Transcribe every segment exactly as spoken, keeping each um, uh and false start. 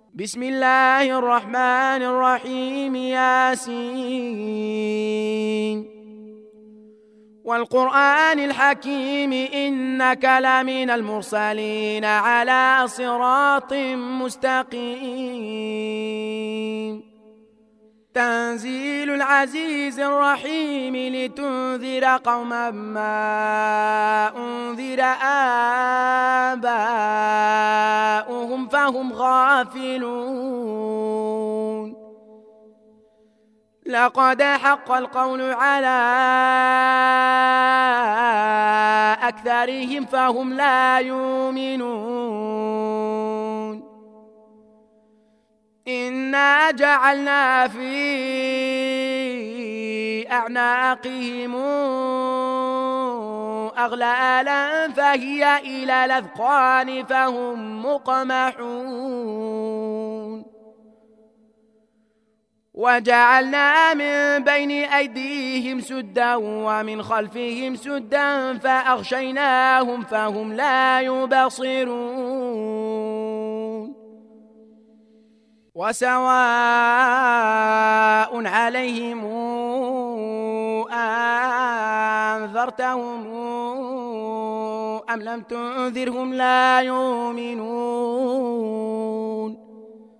بسم الله الرحمن الرحيم. ياسين والقرآن الحكيم إنك لمن المرسلين على صراط مستقيم. تنزيل العزيز الرحيم لتنذر قوما ما أنذر آباؤهم فهم غافلون. لقد حق القول على أكثرهم فهم لا يؤمنون. إنا جعلنا في أعناقهم أغلالا فهي إلى الأذقان فهم مقمحون. وجعلنا من بين أيديهم سدا ومن خلفهم سدا فأغشيناهم فهم لا يبصرون. وسواء عليهم أنذرتهم أم لم تنذرهم لا يؤمنون.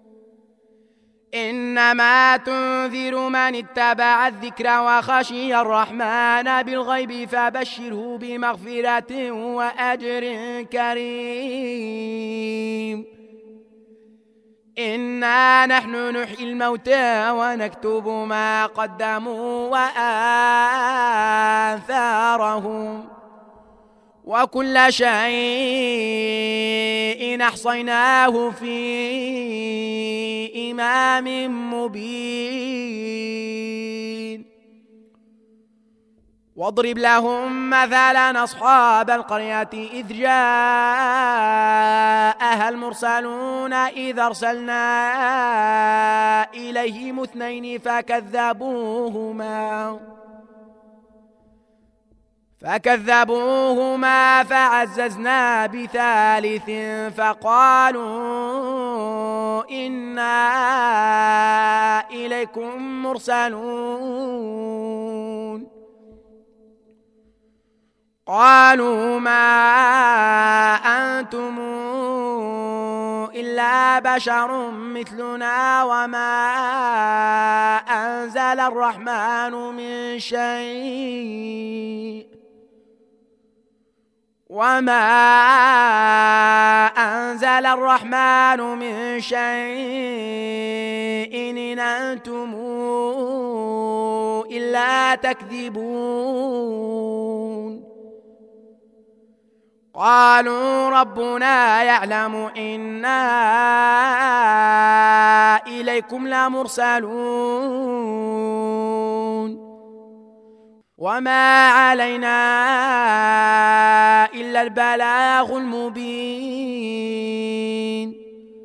إنما تنذر من اتبع الذكر وخشي الرحمن بالغيب فبشره بمغفرة وأجر كريم. إنا نحن نحيي الموتى ونكتب ما قدموا وآثارهم وكل شيء أحصيناه في إمام مبين. واضرب لهم مثلا أصحاب القرية إذ جاءها المرسلون إذ أرسلنا إليهم اثنين فكذبوهما فكذبوهما فعززنا بثالث فقالوا إنا إليكم مرسلون. قالوا ما أنتم إلا بشر مثلنا وما أنزل الرحمن من شيء وما أنزل الرحمن من شيء إن أنتم إلا تكذبون. قالوا ربنا يعلم إنا إليكم لمرسلون وما علينا إلا البلاغ المبين.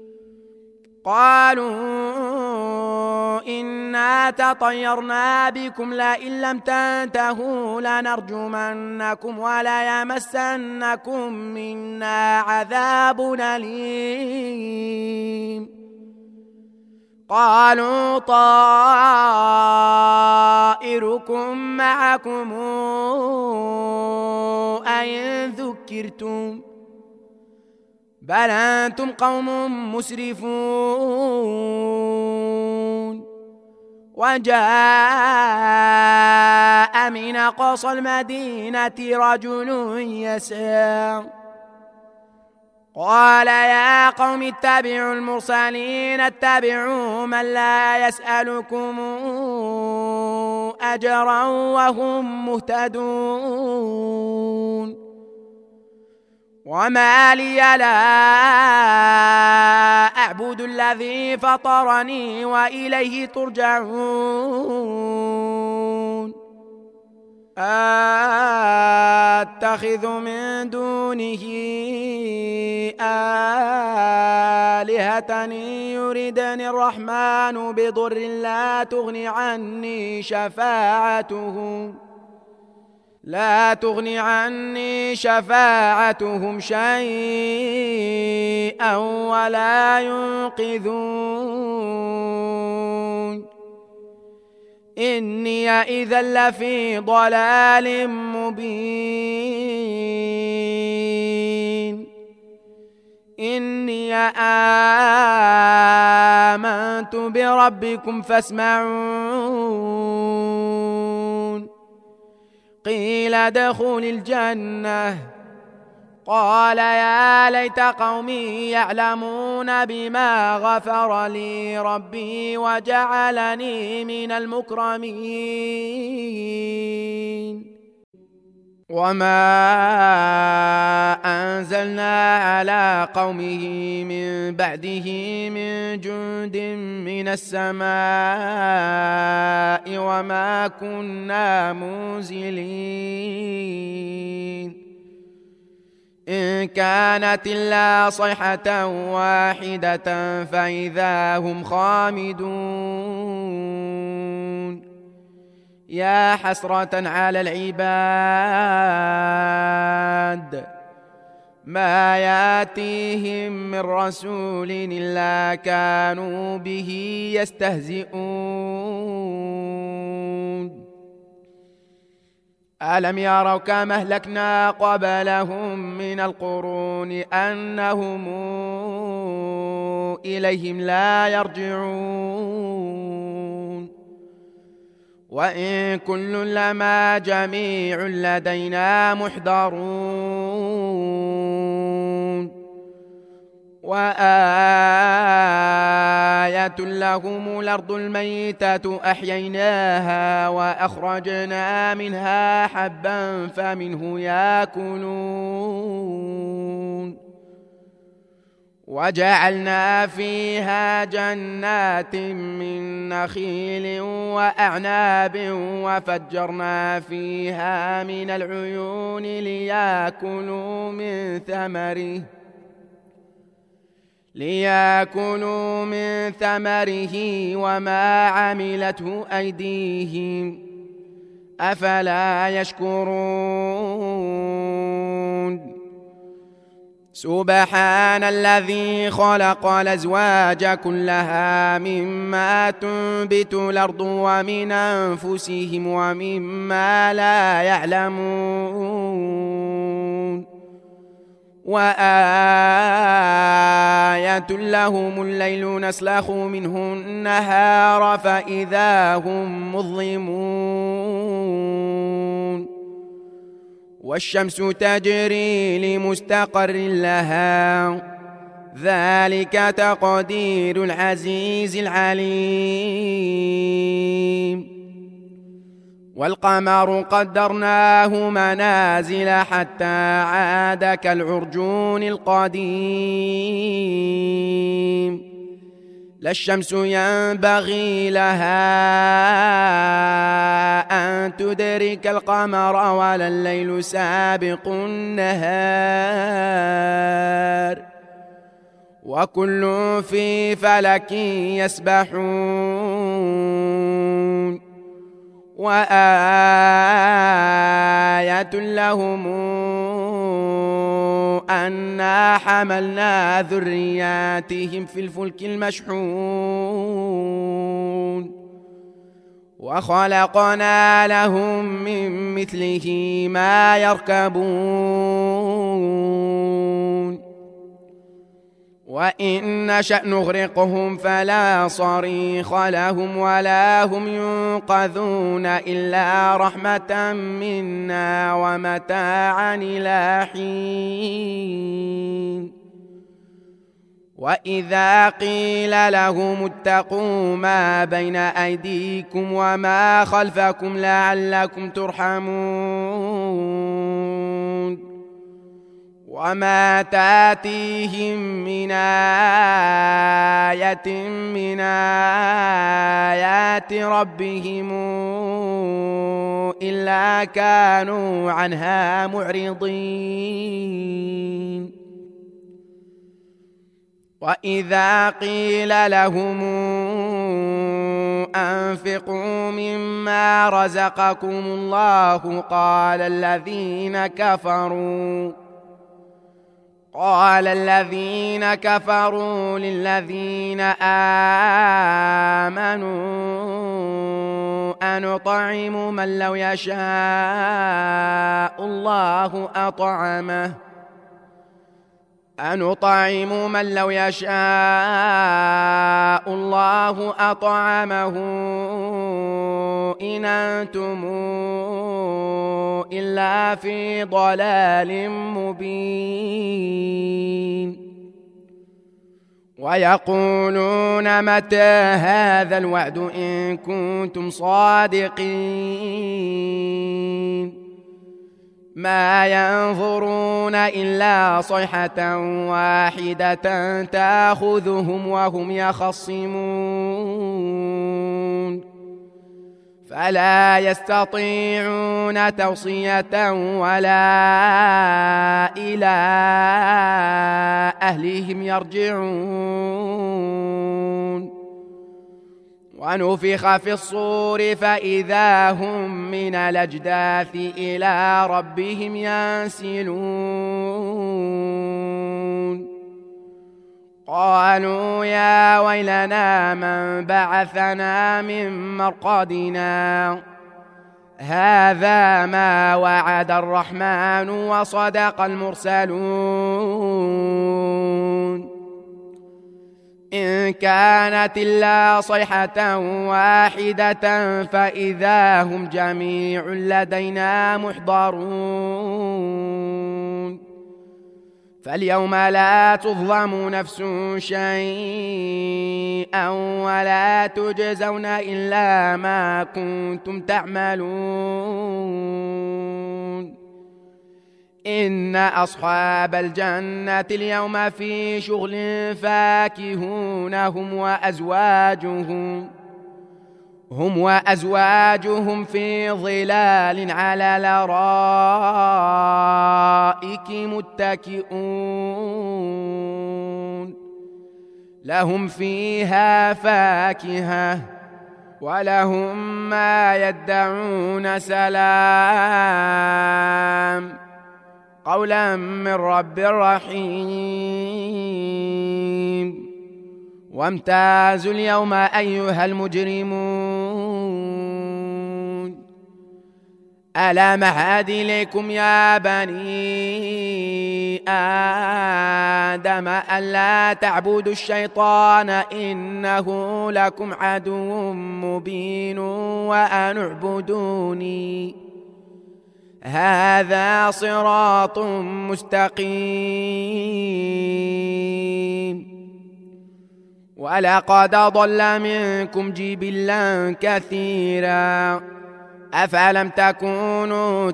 قالوا إنا تطيرنا بكم لئن لم تنتهوا لنرجمنكم ولا يمسنكم منا عذاب أليم. قالوا طائركم معكم أئن ذكرتم بل أنتم قوم مسرفون. وجاء من أقصى المدينة رجل يسعى قال يا قوم اتبعوا المرسلين اتبعوا من لا يسألكم أجرا وهم مهتدون. وما لي لا أعبد الذي فطرني وإليه ترجعون. أتخذ من دونه آلهة يردني الرحمن بضر لا تغني عني شفاعتهم لا تغني عني شفاعتهم شيئا ولا ينقذون إني إذا لفي ضلال مبين إني آمنت بربكم فاسمعون قيل ادخل الجنة قال يا ليت قومي يعلمون بما غفر لي ربي وجعلني من المكرمين وما أنزلنا على قومه من بعده من جند من السماء وما كنا منزلين إن كانت إلا صيحة واحدة فإذا هم خامدون يا حسرة على العباد ما ياتيهم من رسول إلا كانوا به يستهزئون ألم يروا كما أهلكنا قبلهم من القرون أنهم إليهم لا يرجعون وإن كل لما جميع لدينا محضرون وآية لهم الأرض الميتة أحييناها وأخرجنا منها حبا فمنه يأكلون وجعلنا فيها جنات من نخيل وأعناب وفجرنا فيها من العيون ليأكلوا من ثمره ليأكلوا من ثمره وما عملته أيديهم أفلا يشكرون سبحان الذي خلق الأزواج كلها مما تنبت الأرض ومن أنفسهم ومما لا يعلمون وآية لهم الليل نسلخ منه النهار فإذا هم مظلمون والشمس تجري لمستقر لها ذلك تقدير العزيز العليم والقمر قدرناه منازل حتى عاد كالعرجون القديم لا الشمس ينبغي لها أن تدرك القمر ولا الليل سابق النهار وكل في فلك يسبحون وآية لهم أنا حملنا ذرياتهم في الفلك المشحون وخلقنا لهم من مثله ما يركبون وإن نشأ نغرقهم فلا صريخ لهم ولا هم ينقذون إلا رحمة منا ومتاعا إلى حين وإذا قيل لهم اتقوا ما بين أيديكم وما خلفكم لعلكم ترحمون وما تاتيهم من آية من آيات ربهم إلا كانوا عنها معرضين وإذا قيل لهم أنفقوا مما رزقكم الله قال الذين كفروا قال الذين كفروا للذين آمنوا أنطعم من لو يشاء الله أطعمه أنطعم من لو يشاء الله أطعمه إن أنتم إلا في ضلال مبين ويقولون متى هذا الوعد إن كنتم صادقين ما ينظرون إلا صيحة واحدة تأخذهم وهم يخصمون فلا يستطيعون توصية ولا إلى أهلهم يرجعون ونفخ في الصور فإذا هم من الأجداث إلى ربهم ينسلون قالوا يا ويلنا من بعثنا من مرقدنا هذا ما وعد الرحمن وصدق المرسلون إن كانت إلا صيحة واحدة فإذا هم جميع لدينا محضرون فاليوم لا تظلم نفس شيئا ولا تجزون إلا ما كنتم تعملون إن أصحاب الجنة اليوم في شغل فاكهون هم وأزواجهم هم وأزواجهم في ظلال على الأرائك متكئون لهم فيها فاكهة ولهم ما يدعون سلام قولا من رب رحيم وامتازوا اليوم أيها المجرمون ألم أعهد إليكم يا بني آدم ألا تعبدوا الشيطان إنه لكم عدو مبين وأن اعبدوني هذا صراط مستقيم ولقد ضل منكم جبلا كثيرا أفلم تكونوا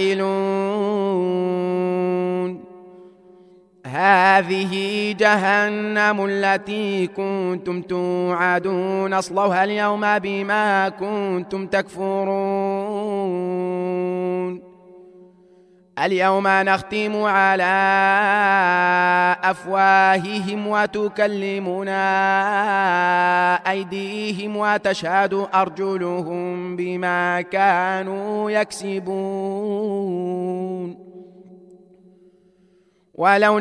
تعقلون هذه جهنم التي كنتم توعدون اصلوها اليوم بما كنتم تكفرون اليوم نختم على أفواههم وتكلمنا أيديهم وتشهد أرجلهم بما كانوا يكسبون ولو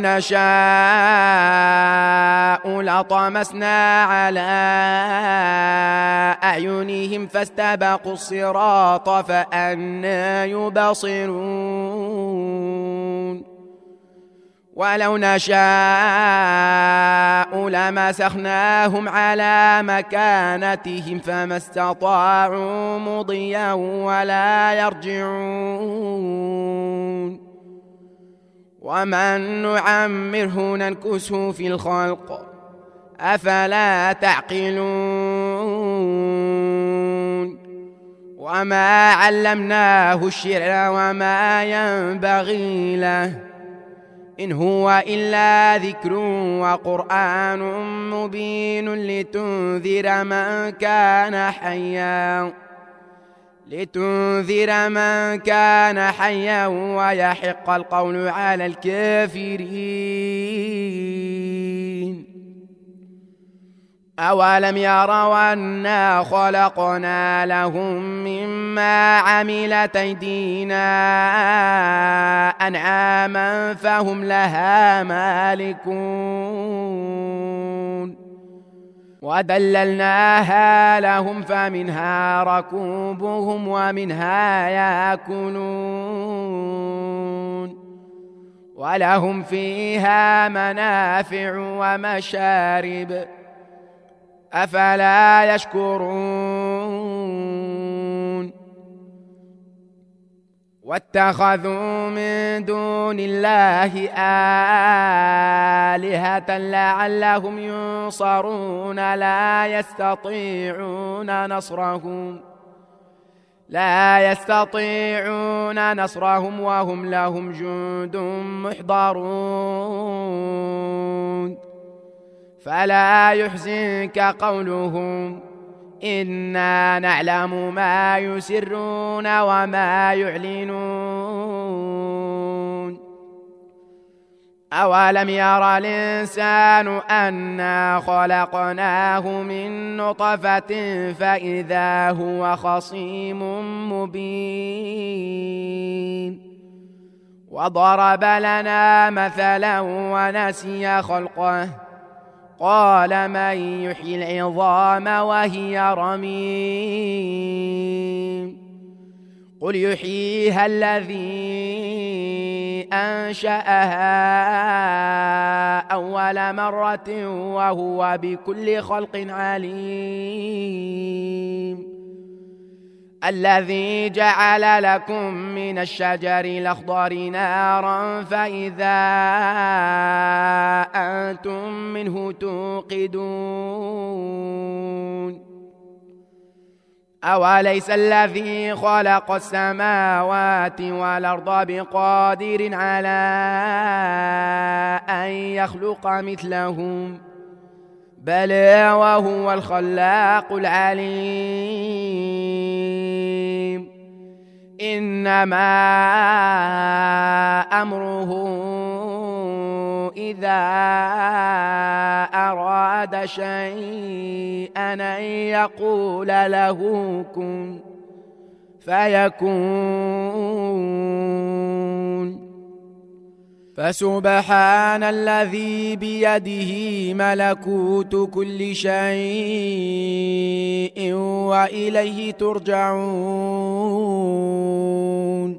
نشاء لطمسنا على أعينهم فاستبقوا الصراط فأنى يبصرون ولو نشاء لمسخناهم على مكانتهم فما استطاعوا مضيا ولا يرجعون ومن نعمره ننكسه في الخلق أفلا تعقلون وما علمناه الشعر وما ينبغي له إن هو إلا ذكر وقرآن مبين لتنذر من كان حيا لتنذر من كان حيا ويحق القول على الكافرين أولم يروا أنا خلقنا لهم مما عملت أيدينا أنعاما فهم لها مالكون وذللناها لهم فمنها ركوبهم ومنها يأكلون ولهم فيها منافع ومشارب أفلا يشكرون واتخذوا من دون الله آلهة لعلهم ينصرون لا يستطيعون نصرهم لا يستطيعون نصرهم وهم لهم جند محضرون فلا يحزنك قولهم إنا نعلم ما يسرون وما يعلنون أولم يرى الإنسان أنا خلقناه من نطفة فإذا هو خصيم مبين وضرب لنا مثلا ونسي خلقه قال من يحيي العظام وهي رميم قل يحييها الذي أنشأها أول مرة وهو بكل خلق عليم الذي جعل لكم من الشجر الأخضر نارا فإذا أنتم منه توقدون أوليس الذي خلق السماوات والأرض بقادر على أن يخلق مثلهم بل وهو الخلاق العليم إنما أمره إذا أراد شيئا أن يقول له كن فيكون فسبحان الذي بيده ملكوت كل شيء وإليه ترجعون.